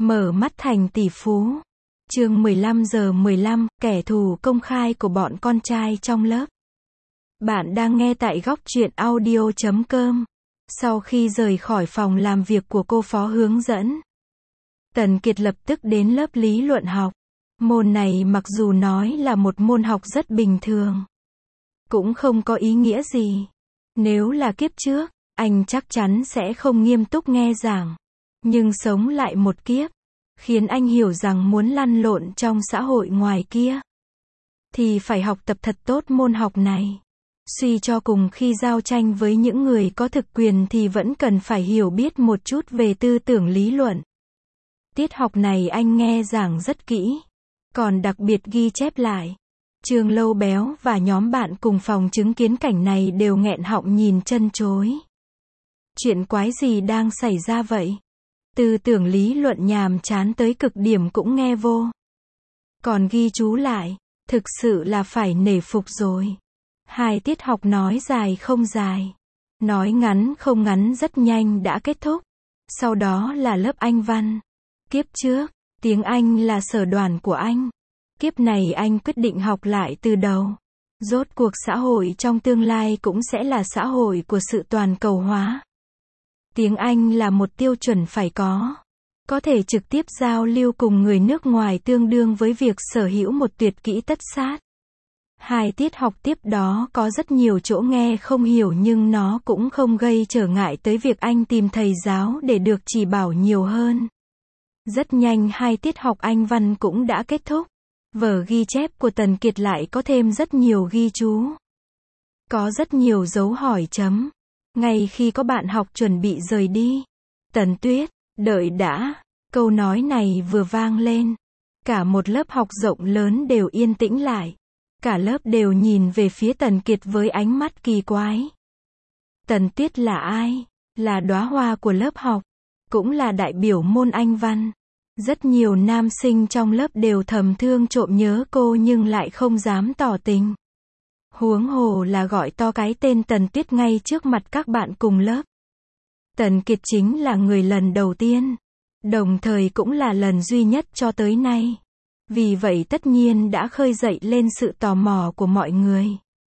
Mở mắt thành tỷ phú. Chương 15:15, kẻ thù công khai của bọn con trai trong lớp. Bạn đang nghe tại góc truyện audio.com. Sau khi rời khỏi phòng làm việc của cô phó hướng dẫn, Tần Kiệt lập tức đến lớp lý luận học. Môn này mặc dù nói là một môn học rất bình thường, cũng không có ý nghĩa gì. Nếu là kiếp trước, anh chắc chắn sẽ không nghiêm túc nghe giảng. Nhưng sống lại một kiếp, khiến anh hiểu rằng muốn lăn lộn trong xã hội ngoài kia, thì phải học tập thật tốt môn học này. Suy cho cùng khi giao tranh với những người có thực quyền thì vẫn cần phải hiểu biết một chút về tư tưởng lý luận. Tiết học này anh nghe giảng rất kỹ, còn đặc biệt ghi chép lại. Trương Lâu Béo và nhóm bạn cùng phòng chứng kiến cảnh này đều nghẹn họng nhìn chân chối. Chuyện quái gì đang xảy ra vậy? Tư tưởng lý luận nhàm chán tới cực điểm cũng nghe vô. Còn ghi chú lại, thực sự là phải nể phục rồi. 2 tiết học nói dài không dài, nói ngắn không ngắn rất nhanh đã kết thúc. Sau đó là lớp Anh văn. Kiếp trước, tiếng Anh là sở đoàn của anh. Kiếp này anh quyết định học lại từ đầu. Rốt cuộc xã hội trong tương lai cũng sẽ là xã hội của sự toàn cầu hóa. Tiếng Anh là một tiêu chuẩn phải có thể trực tiếp giao lưu cùng người nước ngoài tương đương với việc sở hữu một tuyệt kỹ tất sát. 2 tiết học tiếp đó có rất nhiều chỗ nghe không hiểu nhưng nó cũng không gây trở ngại tới việc anh tìm thầy giáo để được chỉ bảo nhiều hơn. Rất nhanh 2 tiết học Anh văn cũng đã kết thúc. Vở ghi chép của Tần Kiệt lại có thêm rất nhiều ghi chú. Có rất nhiều dấu hỏi chấm. Ngay khi có bạn học chuẩn bị rời đi, Tần Tuyết, đợi đã. Câu nói này vừa vang lên, cả một lớp học rộng lớn đều yên tĩnh lại. Cả lớp đều nhìn về phía Tần Kiệt với ánh mắt kỳ quái. Tần Tuyết là ai? Là đóa hoa của lớp học, cũng là đại biểu môn Anh văn. Rất nhiều nam sinh trong lớp đều thầm thương trộm nhớ cô nhưng lại không dám tỏ tình. Huống hồ là gọi to cái tên Tần Tuyết ngay trước mặt các bạn cùng lớp. Tần Kiệt chính là người lần đầu tiên, đồng thời cũng là lần duy nhất cho tới nay. Vì vậy tất nhiên đã khơi dậy lên sự tò mò của mọi người.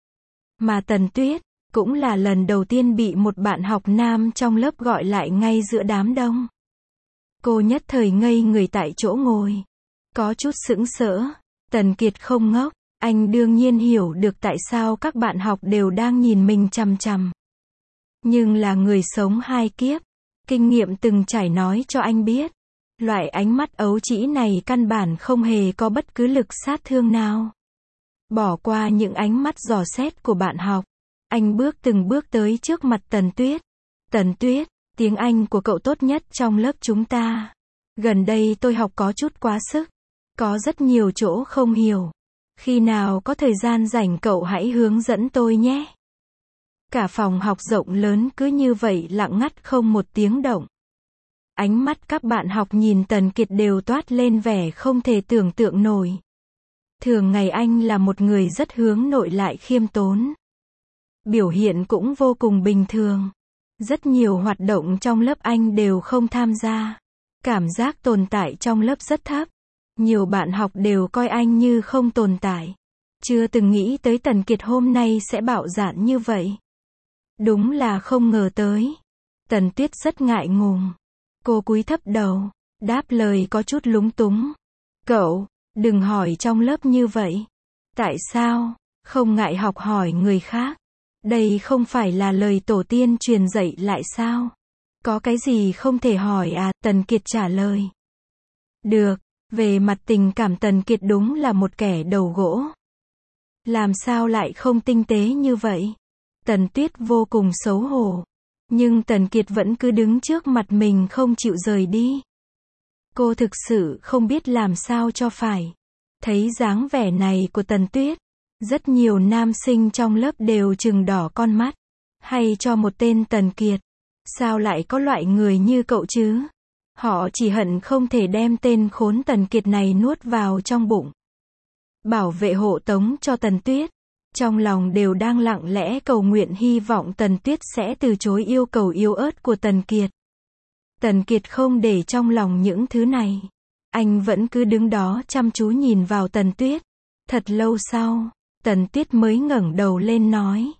Mà Tần Tuyết, cũng là lần đầu tiên bị một bạn học nam trong lớp gọi lại ngay giữa đám đông. Cô nhất thời ngây người tại chỗ ngồi, có chút sững sờ. Tần Kiệt không ngốc, anh đương nhiên hiểu được tại sao các bạn học đều đang nhìn mình chằm chằm. Nhưng là người sống 2 kiếp, kinh nghiệm từng trải nói cho anh biết, loại ánh mắt ấu trĩ này căn bản không hề có bất cứ lực sát thương nào. Bỏ qua những ánh mắt dò xét của bạn học, anh từng bước tới trước mặt Tần Tuyết. Tần Tuyết, tiếng Anh của cậu tốt nhất trong lớp chúng ta. Gần đây tôi học có chút quá sức, có rất nhiều chỗ không hiểu. Khi nào có thời gian rảnh cậu hãy hướng dẫn tôi nhé. Cả phòng học rộng lớn cứ như vậy lặng ngắt không một tiếng động. Ánh mắt các bạn học nhìn Tần Kiệt đều toát lên vẻ không thể tưởng tượng nổi. Thường ngày anh là một người rất hướng nội lại khiêm tốn. Biểu hiện cũng vô cùng bình thường. Rất nhiều hoạt động trong lớp anh đều không tham gia. Cảm giác tồn tại trong lớp rất thấp. Nhiều bạn học đều coi anh như không tồn tại. Chưa từng nghĩ tới Tần Kiệt hôm nay sẽ bạo dạn như vậy. Đúng là không ngờ tới. Tần Tuyết rất ngại ngùng. Cô cúi thấp đầu, đáp lời có chút lúng túng. Cậu, đừng hỏi trong lớp như vậy. Tại sao? Không ngại học hỏi người khác. Đây không phải là lời tổ tiên truyền dạy lại sao? Có cái gì không thể hỏi à? Tần Kiệt trả lời. Được, về mặt tình cảm Tần Kiệt đúng là một kẻ đầu gỗ. Làm sao lại không tinh tế như vậy? Tần Tuyết vô cùng xấu hổ. Nhưng Tần Kiệt vẫn cứ đứng trước mặt mình không chịu rời đi. Cô thực sự không biết làm sao cho phải. Thấy dáng vẻ này của Tần Tuyết, rất nhiều nam sinh trong lớp đều trừng đỏ con mắt. Hay cho một tên Tần Kiệt. Sao lại có loại người như cậu chứ? Họ chỉ hận không thể đem tên khốn Tần Kiệt này nuốt vào trong bụng. Bảo vệ hộ tống cho Tần Tuyết. Trong lòng đều đang lặng lẽ cầu nguyện hy vọng Tần Tuyết sẽ từ chối yêu cầu yếu ớt của Tần Kiệt. Tần Kiệt không để trong lòng những thứ này. Anh vẫn cứ đứng đó chăm chú nhìn vào Tần Tuyết. Thật lâu sau, Tần Tuyết mới ngẩng đầu lên nói.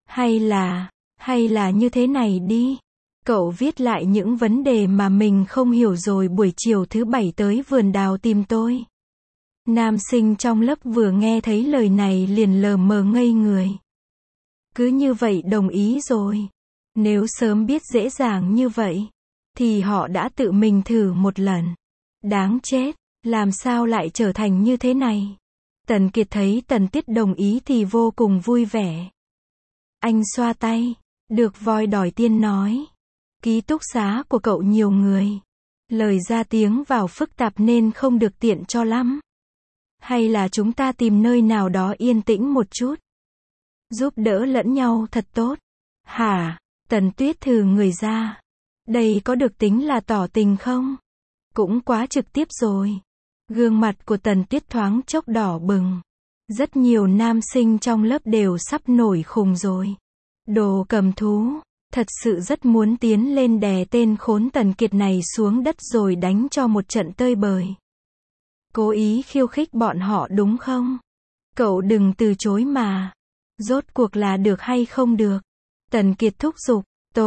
Hay là như thế này đi. Cậu viết lại những vấn đề mà mình không hiểu rồi buổi chiều thứ 7 tới vườn đào tìm tôi. Nam sinh trong lớp vừa nghe thấy lời này liền lờ mờ ngây người. Cứ như vậy đồng ý rồi. Nếu sớm biết dễ dàng như vậy, thì họ đã tự mình thử một lần. Đáng chết, làm sao lại trở thành như thế này? Tần Kiệt thấy Tần Tuyết đồng ý thì vô cùng vui vẻ. Anh xoa tay, được voi đòi tiên nói. Ký túc xá của cậu nhiều người. Lời ra tiếng vào phức tạp nên không được tiện cho lắm. Hay là chúng ta tìm nơi nào đó yên tĩnh một chút. Giúp đỡ lẫn nhau thật tốt. Hả? Tần Tuyết thừ người ra. Đây có được tính là tỏ tình không? Cũng quá trực tiếp rồi. Gương mặt của Tần Tuyết thoáng chốc đỏ bừng. Rất nhiều nam sinh trong lớp đều sắp nổi khùng rồi. Đồ cầm thú. Thật sự rất muốn tiến lên đè tên khốn Tần Kiệt này xuống đất rồi đánh cho một trận tơi bời. Cố ý khiêu khích bọn họ đúng không? Cậu đừng từ chối mà. Rốt cuộc là được hay không được? Tần Kiệt thúc giục.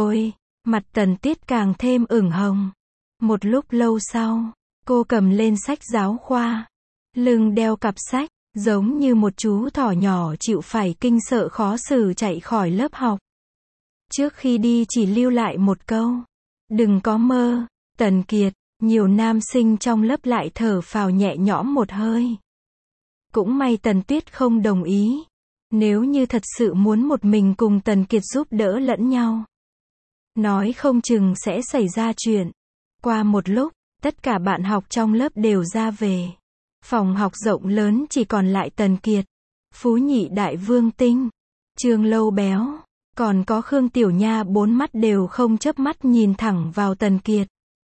Mặt Tần Tuyết càng thêm ửng hồng. Một lúc lâu sau, cô cầm lên sách giáo khoa. Lưng đeo cặp sách, giống như một chú thỏ nhỏ chịu phải kinh sợ khó xử chạy khỏi lớp học. Trước khi đi chỉ lưu lại một câu. Đừng có mơ, Tần Kiệt. Nhiều nam sinh trong lớp lại thở phào nhẹ nhõm một hơi. Cũng may Tần Tuyết không đồng ý. Nếu như thật sự muốn một mình cùng Tần Kiệt giúp đỡ lẫn nhau, nói không chừng sẽ xảy ra chuyện. Qua một lúc, tất cả bạn học trong lớp đều ra về. Phòng học rộng lớn chỉ còn lại Tần Kiệt, Phú Nhị Đại Vương Tinh, Trương Lâu Béo, còn có Khương Tiểu Nha, bốn mắt đều không chớp mắt nhìn thẳng vào Tần Kiệt.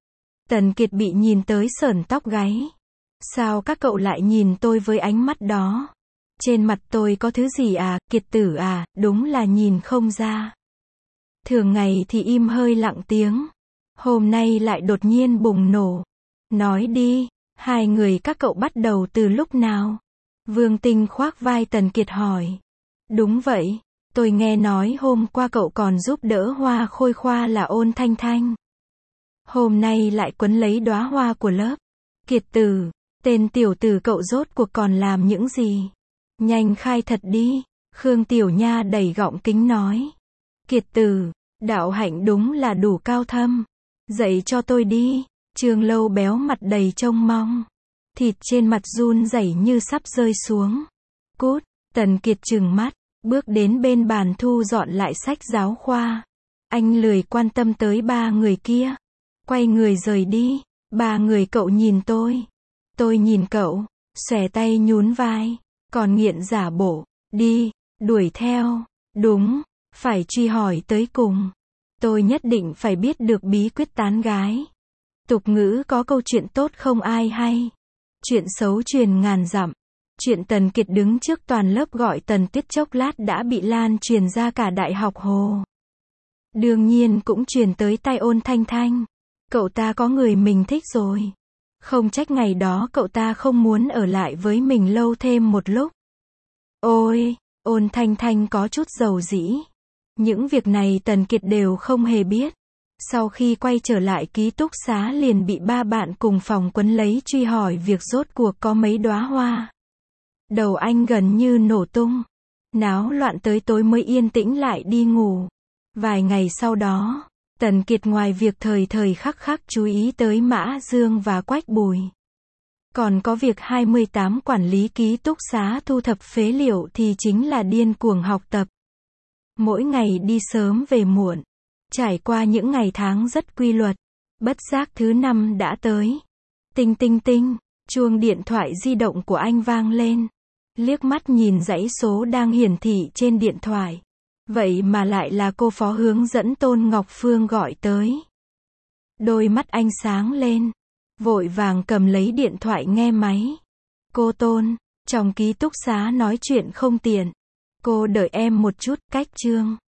Tần Kiệt bị nhìn tới sởn tóc gáy. Sao các cậu lại nhìn tôi với ánh mắt đó? Trên mặt tôi có thứ gì à, Kiệt tử à, đúng là nhìn không ra. Thường ngày thì im hơi lặng tiếng. Hôm nay lại đột nhiên bùng nổ. Nói đi, hai người các cậu bắt đầu từ lúc nào? Vương Tinh khoác vai Tần Kiệt hỏi. Đúng vậy, tôi nghe nói hôm qua cậu còn giúp đỡ Hoa Khôi Khoa là Ôn Thanh Thanh. Hôm nay lại quấn lấy đóa hoa của lớp. Kiệt tử, tên tiểu tử cậu rốt cuộc còn làm những gì? Nhanh khai thật đi. Khương Tiểu Nha đầy gọng kính nói. Kiệt tử, đạo hạnh đúng là đủ cao thâm. Dạy cho tôi đi. Trương Lâu Béo mặt đầy trông mong. Thịt trên mặt run rẩy như sắp rơi xuống. Cút. Tần Kiệt trừng mắt, bước đến bên bàn thu dọn lại sách giáo khoa. Anh lười quan tâm tới ba người kia. Quay người rời đi. Ba người cậu nhìn tôi. Tôi nhìn cậu. Xòe tay nhún vai. Còn nghiện giả bộ. Đi. Đuổi theo. Đúng. Phải truy hỏi tới cùng. Tôi nhất định phải biết được bí quyết tán gái. Tục ngữ có câu chuyện tốt không ai hay. Chuyện xấu truyền ngàn dặm. Chuyện Tần Kiệt đứng trước toàn lớp gọi Tần Tuyết chốc lát đã bị lan truyền ra cả Đại học Hồ. Đương nhiên cũng truyền tới tai Ôn Thanh Thanh. Cậu ta có người mình thích rồi. Không trách ngày đó cậu ta không muốn ở lại với mình lâu thêm một lúc. Ôi, Ôn Thanh Thanh có chút dầu dĩ. Những việc này Tần Kiệt đều không hề biết. Sau khi quay trở lại ký túc xá liền bị ba bạn cùng phòng quấn lấy truy hỏi việc rốt cuộc có mấy đóa hoa. Đầu anh gần như nổ tung. Náo loạn tới tối mới yên tĩnh lại đi ngủ. Vài ngày sau đó, Tần Kiệt ngoài việc thời thời khắc khắc chú ý tới Mã Dương và Quách Bùi, còn có việc 28 quản lý ký túc xá thu thập phế liệu thì chính là điên cuồng học tập. Mỗi ngày đi sớm về muộn. Trải qua những ngày tháng rất quy luật. Bất giác thứ 5 đã tới. Tinh tinh tinh, chuông điện thoại di động của anh vang lên. Liếc mắt nhìn dãy số đang hiển thị trên điện thoại. Vậy mà lại là cô phó hướng dẫn Tôn Ngọc Phương gọi tới. Đôi mắt anh sáng lên. Vội vàng cầm lấy điện thoại nghe máy. Cô Tôn, trong ký túc xá nói chuyện không tiện. Cô đợi em một chút, cách chương.